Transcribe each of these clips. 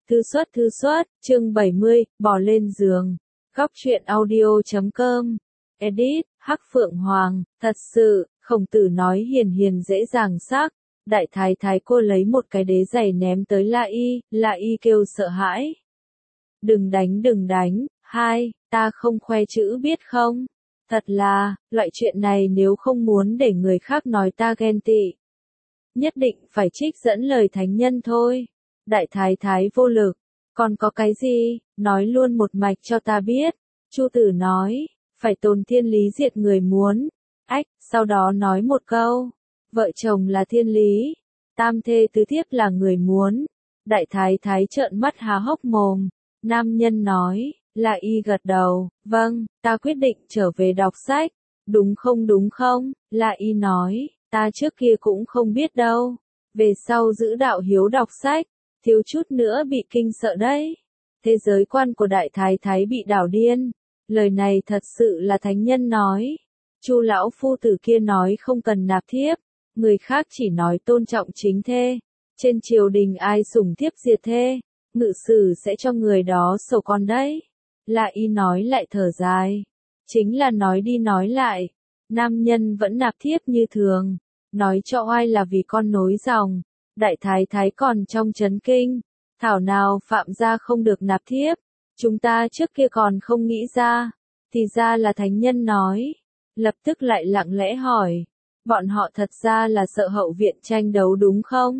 Thư xuất, chương 70, bò lên giường. Góc truyện audio.com. Edit, Hắc Phượng Hoàng, thật sự, Khổng Tử nói hiền hiền dễ dàng sắc. Đại thái thái cô lấy một cái đế giày ném tới La Y kêu sợ hãi. Đừng đánh, hai, ta không khoe chữ biết không? Thật là, loại chuyện này nếu không muốn để người khác nói ta ghen tị. Nhất định phải trích dẫn lời thánh nhân thôi. Đại thái thái vô lực, còn có cái gì, nói luôn một mạch cho ta biết. Chu Tử nói, phải tồn thiên lý diệt người muốn. Sau đó nói một câu, vợ chồng là thiên lý, tam thê tứ thiếp là người muốn. Đại thái thái trợn mắt há hốc mồm. Nam nhân nói, La Y gật đầu, vâng, ta quyết định trở về đọc sách. Đúng không? La Y nói, ta trước kia cũng không biết đâu. Về sau giữ đạo hiếu đọc sách, thiếu chút nữa bị kinh sợ đấy. Thế giới quan của đại thái thái bị đảo điên. Lời này thật sự là thánh nhân nói. Chu lão phu tử kia nói không cần nạp thiếp, người khác chỉ nói tôn trọng chính thê. Trên triều đình ai sủng thiếp diệt thê, ngự sử sẽ cho người đó sầu con đấy. La Y nói lại thở dài. Chính là nói đi nói lại, nam nhân vẫn nạp thiếp như thường. Nói cho oai là vì con nối dòng. Đại thái thái còn trong chấn kinh. Thảo nào Phạm gia không được nạp thiếp. Chúng ta trước kia còn không nghĩ ra. Thì ra là thánh nhân nói. Lập tức lại lặng lẽ hỏi. Bọn họ thật ra là sợ hậu viện tranh đấu đúng không?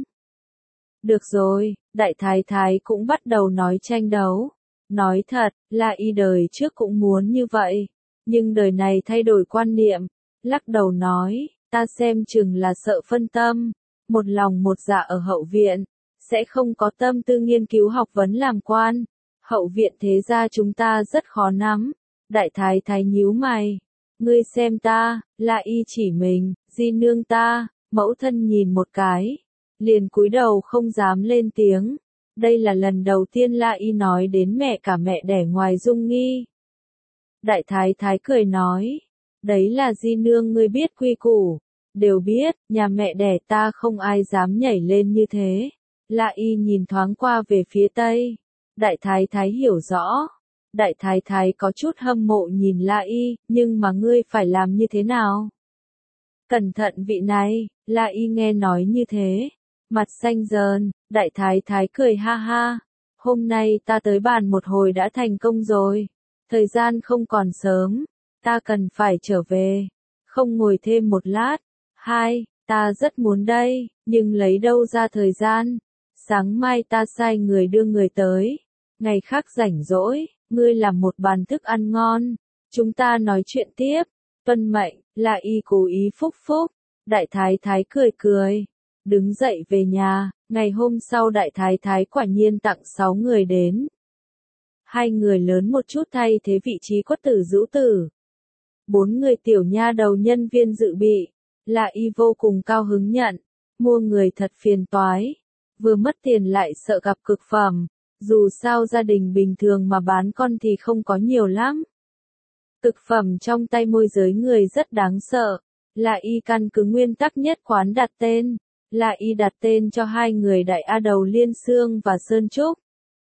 Được rồi, đại thái thái cũng bắt đầu nói tranh đấu. Nói thật, La Y đời trước cũng muốn như vậy. Nhưng đời này thay đổi quan niệm. Lắc đầu nói, ta xem chừng là sợ phân tâm. Một lòng một dạ ở hậu viện. Sẽ không có tâm tư nghiên cứu học vấn làm quan. Hậu viện thế gia chúng ta rất khó nắm. Đại thái thái nhíu mày. Ngươi xem ta, La Y chỉ mình, di nương ta, mẫu thân nhìn một cái. Liền cúi đầu không dám lên tiếng. Đây là lần đầu tiên La Y nói đến mẹ cả mẹ đẻ ngoài Dung Nghi. Đại thái thái cười nói. Đấy là di nương ngươi biết quy củ. Đều biết, nhà mẹ đẻ ta không ai dám nhảy lên như thế. La Y nhìn thoáng qua về phía tây. Đại thái thái hiểu rõ. Đại thái thái có chút hâm mộ nhìn La Y, nhưng mà ngươi phải làm như thế nào? Cẩn thận vị này, La Y nghe nói như thế. Mặt xanh dờn, đại thái thái cười ha ha. Hôm nay ta tới bàn một hồi đã thành công rồi. Thời gian không còn sớm. Ta cần phải trở về. Không ngồi thêm một lát. Hai, ta rất muốn đây, nhưng lấy đâu ra thời gian. Sáng mai ta sai người đưa người tới. Ngày khác rảnh rỗi, ngươi làm một bàn thức ăn ngon. Chúng ta nói chuyện tiếp. Tuân mệnh, La Y cố ý phúc. Đại thái thái cười. Đứng dậy về nhà, ngày hôm sau đại thái thái quả nhiên tặng 6 người đến. 2 người lớn một chút thay thế vị trí quất tử giữ tử. 4 người tiểu nha đầu nhân viên dự bị. La Y vô cùng cao hứng nhận. Mua người thật phiền toái. Vừa mất tiền lại sợ gặp cực phẩm. Dù sao gia đình bình thường mà bán con thì không có nhiều lắm. Cực phẩm trong tay môi giới người rất đáng sợ. La Y căn cứ nguyên tắc nhất quán đặt tên. La Y đặt tên cho 2 người Đại A Đầu Liên Xương và Sơn Trúc.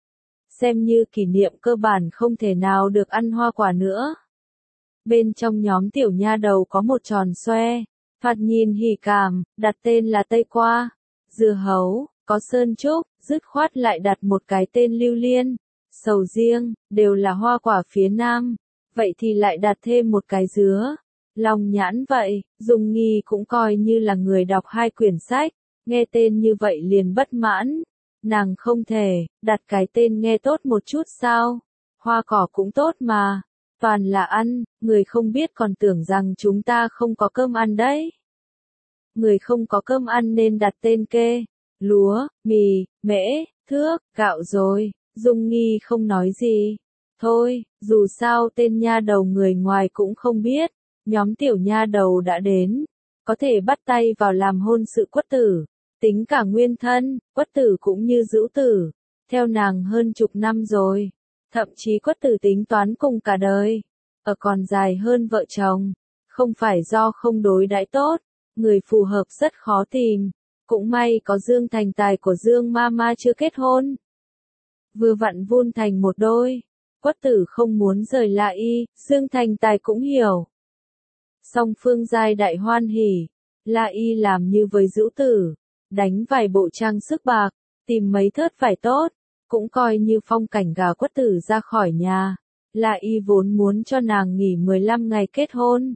Xem như kỷ niệm cơ bản không thể nào được ăn hoa quả nữa. Bên trong nhóm tiểu nha đầu có một tròn xoe. Phạt nhìn hỉ cảm, đặt tên là Tây Qua. Dưa hấu, có Sơn Trúc, dứt khoát lại đặt một cái tên Lưu Liên. Sầu riêng, đều là hoa quả phía Nam. Vậy thì lại đặt thêm một cái dứa. Long nhãn vậy, Dung Nghi cũng coi như là người đọc 2 quyển sách, nghe tên như vậy liền bất mãn. Nàng không thể, đặt cái tên nghe tốt một chút sao? Hoa cỏ cũng tốt mà, toàn là ăn, người không biết còn tưởng rằng chúng ta không có cơm ăn đấy. Người không có cơm ăn nên đặt tên kê, lúa, mì, mễ, thước, gạo rồi, Dung Nghi không nói gì. Thôi, dù sao tên nha đầu người ngoài cũng không biết. Nhóm tiểu nha đầu đã đến, có thể bắt tay vào làm hôn sự quất tử, tính cả nguyên thân, quất tử cũng như dữu tử, theo nàng hơn chục năm rồi, thậm chí quất tử tính toán cùng cả đời, ở còn dài hơn vợ chồng, không phải do không đối đãi tốt, người phù hợp rất khó tìm, cũng may có Dương Thành Tài của Dương Mama chưa kết hôn. vừa vặn vun thành một đôi. Quất tử không muốn rời La Y, Dương Thành Tài cũng hiểu. Song phương giai đại hoan hỉ, La Y làm như với Dữu Tử, đánh vài bộ trang sức bạc, tìm mấy thớt vải tốt, cũng coi như phong cảnh gà Quất tử ra khỏi nhà. La Y vốn muốn cho nàng nghỉ 15 ngày kết hôn.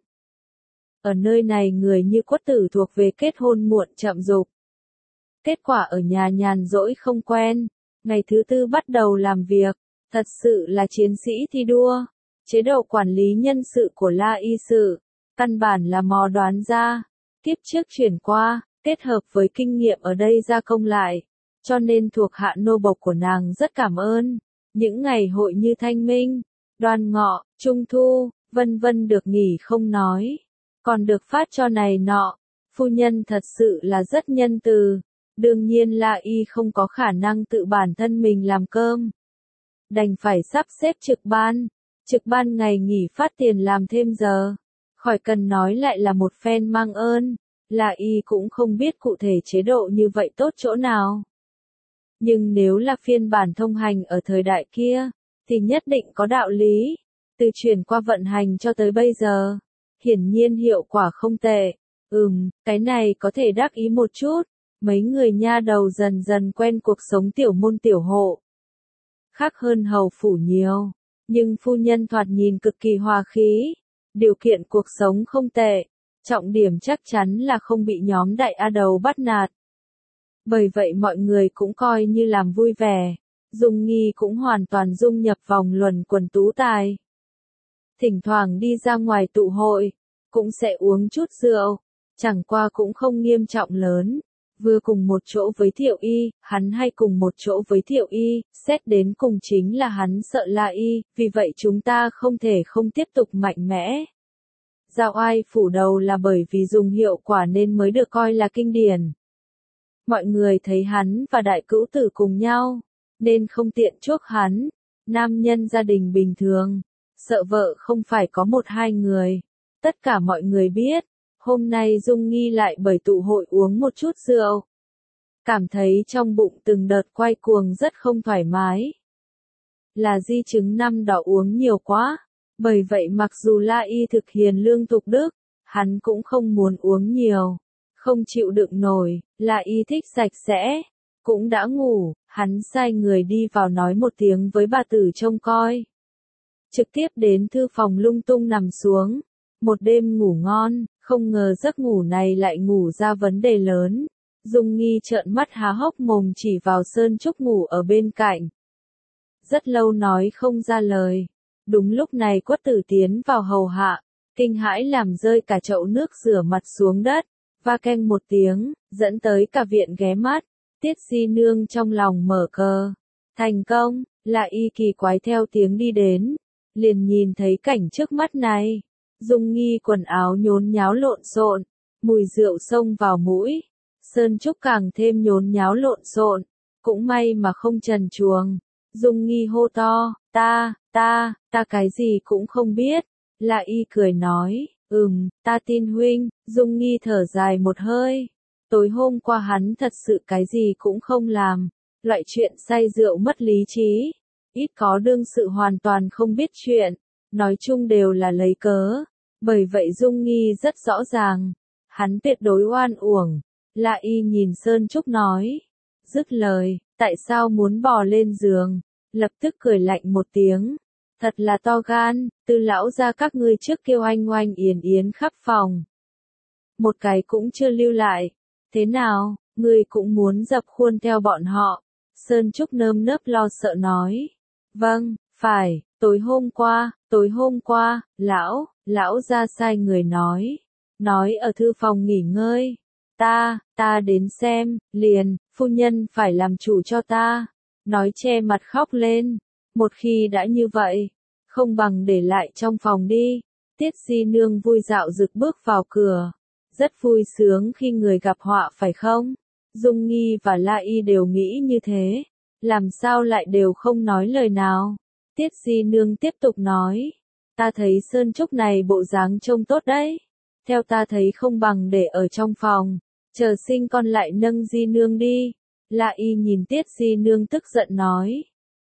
Ở nơi này người như Quất tử thuộc về kết hôn muộn chậm dục. Kết quả ở nhà nhàn rỗi không quen, ngày thứ tư bắt đầu làm việc, thật sự là chiến sĩ thi đua. Chế độ quản lý nhân sự của La Y sự, căn bản là mò đoán ra, tiếp trước chuyển qua, kết hợp với kinh nghiệm ở đây gia công lại, cho nên thuộc hạ nô bộc của nàng rất cảm ơn. Những ngày hội như Thanh Minh, Đoan Ngọ, Trung Thu, vân vân được nghỉ không nói, còn được phát cho này nọ, phu nhân thật sự là rất nhân từ. Đương nhiên La Y không có khả năng tự bản thân mình làm cơm, đành phải sắp xếp trực ban ngày nghỉ phát tiền làm thêm giờ. Khỏi cần nói lại là một phen mang ơn, La Y cũng không biết cụ thể chế độ như vậy tốt chỗ nào. Nhưng nếu là phiên bản thông hành ở thời đại kia, thì nhất định có đạo lý. Từ chuyển qua vận hành cho tới bây giờ, hiển nhiên hiệu quả không tệ. Cái này có thể đắc ý một chút. Mấy người nha đầu dần dần quen cuộc sống tiểu môn tiểu hộ. Khác hơn hầu phủ nhiều, nhưng phu nhân thoạt nhìn cực kỳ hòa khí. Điều kiện cuộc sống không tệ, trọng điểm chắc chắn là không bị nhóm đại A đầu bắt nạt. Bởi vậy mọi người cũng coi như làm vui vẻ, Dung Nghi cũng hoàn toàn dung nhập vòng luẩn quẩn tú tài. Thỉnh thoảng đi ra ngoài tụ hội, cũng sẽ uống chút rượu, chẳng qua cũng không nghiêm trọng lớn. Vừa cùng một chỗ với Thiệu Y, hắn hay cùng một chỗ với Thiệu Y, xét đến cùng chính là hắn sợ La Y, vì vậy chúng ta không thể không tiếp tục mạnh mẽ. Giao Ai phủ đầu là bởi vì dùng hiệu quả nên mới được coi là kinh điển. Mọi người thấy hắn và đại cữu tử cùng nhau, nên không tiện chuốc hắn. Nam nhân gia đình bình thường, sợ vợ không phải có một hai người. Tất cả mọi người biết. Hôm nay Dung Nghi lại bởi tụ hội uống một chút rượu. Cảm thấy trong bụng từng đợt quay cuồng rất không thoải mái. Là di chứng năm đó uống nhiều quá. Bởi vậy mặc dù La Y thực hiền lương tục đức, hắn cũng không muốn uống nhiều. Không chịu đựng nổi, La Y thích sạch sẽ. Cũng đã ngủ, hắn sai người đi vào nói một tiếng với bà tử trông coi. Trực tiếp đến thư phòng lung tung nằm xuống. Một đêm ngủ ngon. Không ngờ giấc ngủ này lại ngủ ra vấn đề lớn. Dung Nghi trợn mắt há hốc mồm chỉ vào Sơn Trúc ngủ ở bên cạnh. Rất lâu nói không ra lời. Đúng lúc này Quất tử tiến vào hầu hạ, kinh hãi làm rơi cả chậu nước rửa mặt xuống đất, va keng một tiếng, dẫn tới cả viện ghé mắt. Tiết Di Nương trong lòng mở cờ. Thành công, La Y kỳ quái theo tiếng đi đến. Liền nhìn thấy cảnh trước mắt này. Dung Nghi quần áo nhốn nháo lộn xộn, mùi rượu xông vào mũi. Sơn Trúc càng thêm nhốn nháo lộn xộn, cũng may mà không trần truồng. Dung Nghi hô to, ta cái gì cũng không biết. La Y cười nói, ta tin huynh. Dung Nghi thở dài một hơi. Tối hôm qua hắn thật sự cái gì cũng không làm. Loại chuyện say rượu mất lý trí. Ít có đương sự hoàn toàn không biết chuyện. Nói chung đều là lấy cớ. Bởi vậy Dung Nghi rất rõ ràng. Hắn tuyệt đối oan uổng. La Y nhìn Sơn Trúc nói. Dứt lời, tại sao muốn bò lên giường? Lập tức cười lạnh một tiếng. Thật là to gan, Tư lão ra các ngươi trước kêu anh oanh yến yến khắp phòng. Một cái cũng chưa lưu lại. Thế nào, ngươi cũng muốn dập khuôn theo bọn họ? Sơn Trúc nơm nớp lo sợ nói. Vâng, phải, tối hôm qua, lão ra sai người nói ở thư phòng nghỉ ngơi. Ta đến xem, liền, phu nhân phải làm chủ cho ta. Nói che mặt khóc lên. Một khi đã như vậy, không bằng để lại trong phòng đi. Tiết Di Nương vui dạo rực bước vào cửa. Rất vui sướng khi người gặp họa phải không? Dung Nghi và La Y đều nghĩ như thế. Làm sao lại đều không nói lời nào? Tiết Di Nương tiếp tục nói. Ta thấy Sơn Trúc này bộ dáng trông tốt đấy. Theo ta thấy không bằng để ở trong phòng. Chờ sinh con lại nâng Di Nương đi. La Y nhìn Tiết Di Nương tức giận nói.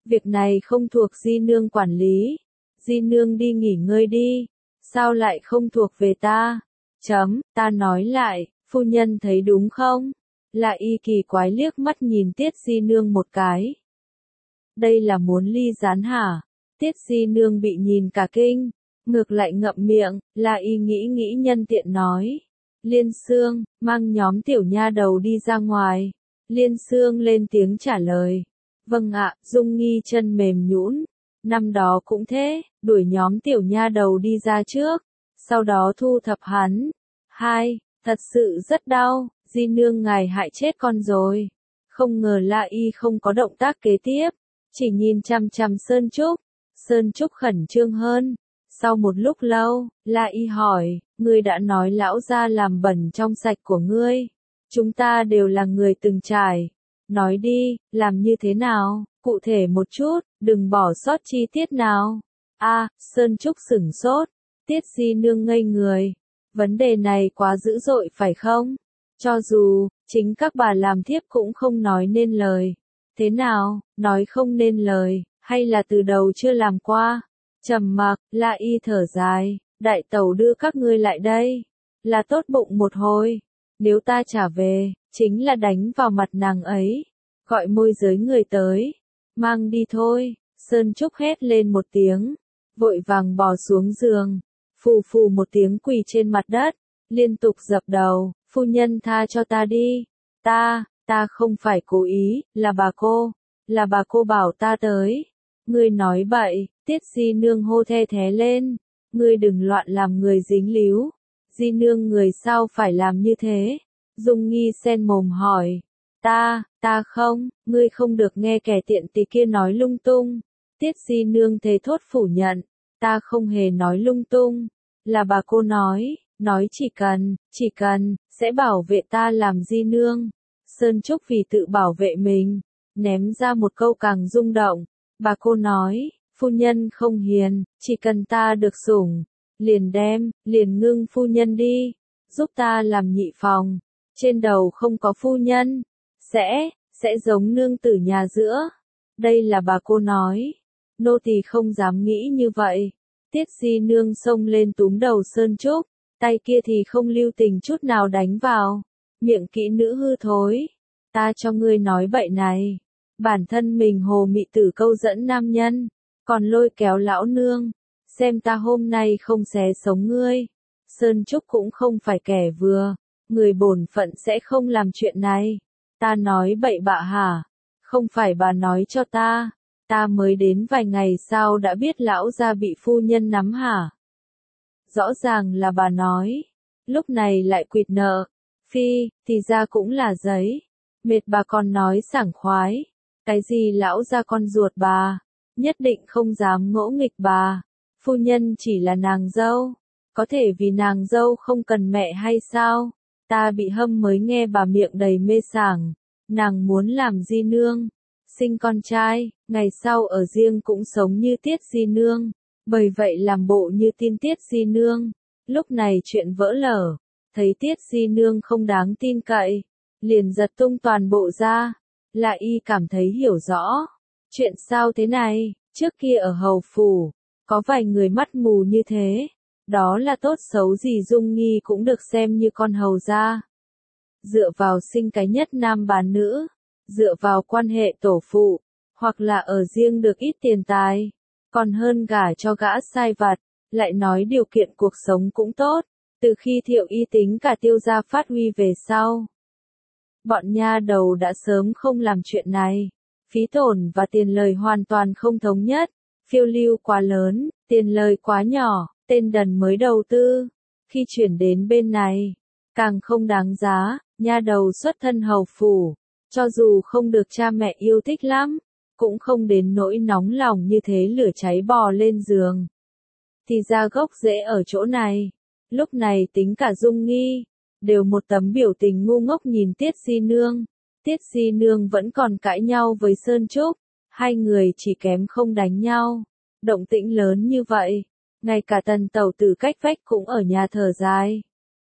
Việc này không thuộc Di nương quản lý. Di nương đi nghỉ ngơi đi. Sao lại không thuộc về ta? Ta nói lại, phu nhân thấy đúng không? Lại y kỳ quái liếc mắt nhìn Tiết Di nương một cái. Đây là muốn ly gián hả? Tiết Di nương bị nhìn cả kinh, ngược lại ngậm miệng, là y nghĩ nhân tiện nói. Liên Xương, mang nhóm tiểu nha đầu đi ra ngoài. Liên Xương lên tiếng trả lời. Vâng ạ, Dung Nghi chân mềm nhũn. Năm đó cũng thế, đuổi nhóm tiểu nha đầu đi ra trước, sau đó thu thập hắn. Thật sự rất đau, Di nương ngài hại chết con rồi. Không ngờ La Y không có động tác kế tiếp, chỉ nhìn chằm chằm Sơn Trúc. Sơn Trúc khẩn trương hơn. Sau một lúc lâu, La Y hỏi, ngươi đã nói lão gia làm bẩn trong sạch của ngươi. Chúng ta đều là người từng trải. Nói đi, làm như thế nào, cụ thể một chút, đừng bỏ sót chi tiết nào. Sơn Trúc sửng sốt. Tiết Di nương ngây người. Vấn đề này quá dữ dội phải không? Cho dù, chính các bà làm thiếp cũng không nói nên lời. Thế nào, nói không nên lời, hay là từ đầu chưa làm qua? Trầm mặc, La Y thở dài, đại tẩu đưa các ngươi lại đây. Là tốt bụng một hồi. Nếu ta trả về, chính là đánh vào mặt nàng ấy. Gọi môi giới người tới. Mang đi thôi. Sơn Trúc hét lên một tiếng. Vội vàng bò xuống giường. Phù phù một tiếng quỳ trên mặt đất. Liên tục dập đầu. Phu nhân tha cho ta đi. Ta không phải cố ý, là bà cô. Là bà cô bảo ta tới. Ngươi nói bậy. Tiết Di nương hô the thé lên. Ngươi đừng loạn làm người dính líu. Di nương người sao phải làm như thế? Dung Nghi sen mồm hỏi. Ta không, ngươi không được nghe kẻ tiện tỳ kia nói lung tung. Tiết Di nương thề thốt phủ nhận. Ta không hề nói lung tung. Là bà cô nói chỉ cần, sẽ bảo vệ ta làm Di nương. Sơn Trúc vì tự bảo vệ mình, ném ra một câu càng rung động. Bà cô nói, phu nhân không hiền, chỉ cần ta được sủng, liền ngưng phu nhân đi, giúp ta làm nhị phòng, trên đầu không có phu nhân, sẽ giống nương tử nhà giữa. Đây là bà cô nói, nô tỳ không dám nghĩ như vậy. Tiết Di nương xông lên túm đầu Sơn Trúc, tay kia thì không lưu tình chút nào đánh vào, miệng kỹ nữ hư thối. Ta cho ngươi nói bậy này, bản thân mình hồ mị tử câu dẫn nam nhân, còn lôi kéo lão nương, xem ta hôm nay không xé sống ngươi. Sơn Trúc cũng không phải kẻ vừa, người bổn phận sẽ không làm chuyện này. Ta nói bậy bạ hả? Không phải bà nói cho ta mới đến vài ngày sau đã biết lão gia bị phu nhân nắm hả? Rõ ràng là bà nói, lúc này lại quỵt nợ. Phi, thì ra cũng là giấy. Mệt bà còn nói sảng khoái. Cái gì lão gia con ruột bà, nhất định không dám ngỗ nghịch bà. Phu nhân chỉ là nàng dâu, có thể vì nàng dâu không cần mẹ hay sao? Ta bị hâm mới nghe bà miệng đầy mê sảng. Nàng muốn làm Di nương, sinh con trai, ngày sau ở riêng cũng sống như Tiết Di nương. Bởi vậy làm bộ như tin Tiết Di nương. Lúc này chuyện vỡ lở, thấy Tiết Di nương không đáng tin cậy, liền giật tung toàn bộ ra. Lại y cảm thấy hiểu rõ. Chuyện sao thế này, trước kia ở hầu phủ, có vài người mắt mù như thế. Đó là tốt xấu gì Dung Nghi cũng được xem như con hầu gia. Dựa vào sinh cái nhất nam bán nữ, dựa vào quan hệ tổ phụ, hoặc là ở riêng được ít tiền tài, còn hơn gả cho gã sai vặt, lại nói điều kiện cuộc sống cũng tốt. Từ khi Thiệu Y tính cả Tiêu gia phát huy về sau, bọn nha đầu đã sớm không làm chuyện này. Phí tổn và tiền lời hoàn toàn không thống nhất, phiêu lưu quá lớn, tiền lời quá nhỏ, tên đần mới đầu tư. Khi chuyển đến bên này, càng không đáng giá, nha đầu xuất thân hầu phủ, cho dù không được cha mẹ yêu thích lắm, cũng không đến nỗi nóng lòng như thế lửa cháy bò lên giường. Thì ra gốc rễ ở chỗ này. Lúc này tính cả Dung Nghi, đều một tấm biểu tình ngu ngốc nhìn Tiết Di nương. Tiết Di nương vẫn còn cãi nhau với Sơn Trúc, hai người chỉ kém không đánh nhau. Động tĩnh lớn như vậy, ngay cả Tần tẩu tử cách vách cũng ở nhà thở dài.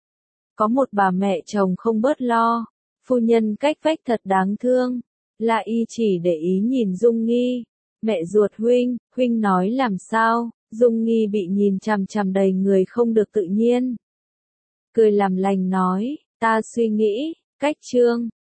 Có một bà mẹ chồng không bớt lo, phu nhân cách vách thật đáng thương. Là y chỉ để ý nhìn Dung Nghi, Mẹ ruột huynh nói làm sao? Dung Nghi bị nhìn chằm chằm đầy người không được tự nhiên. Cười làm lành nói, ta suy nghĩ, cách Trương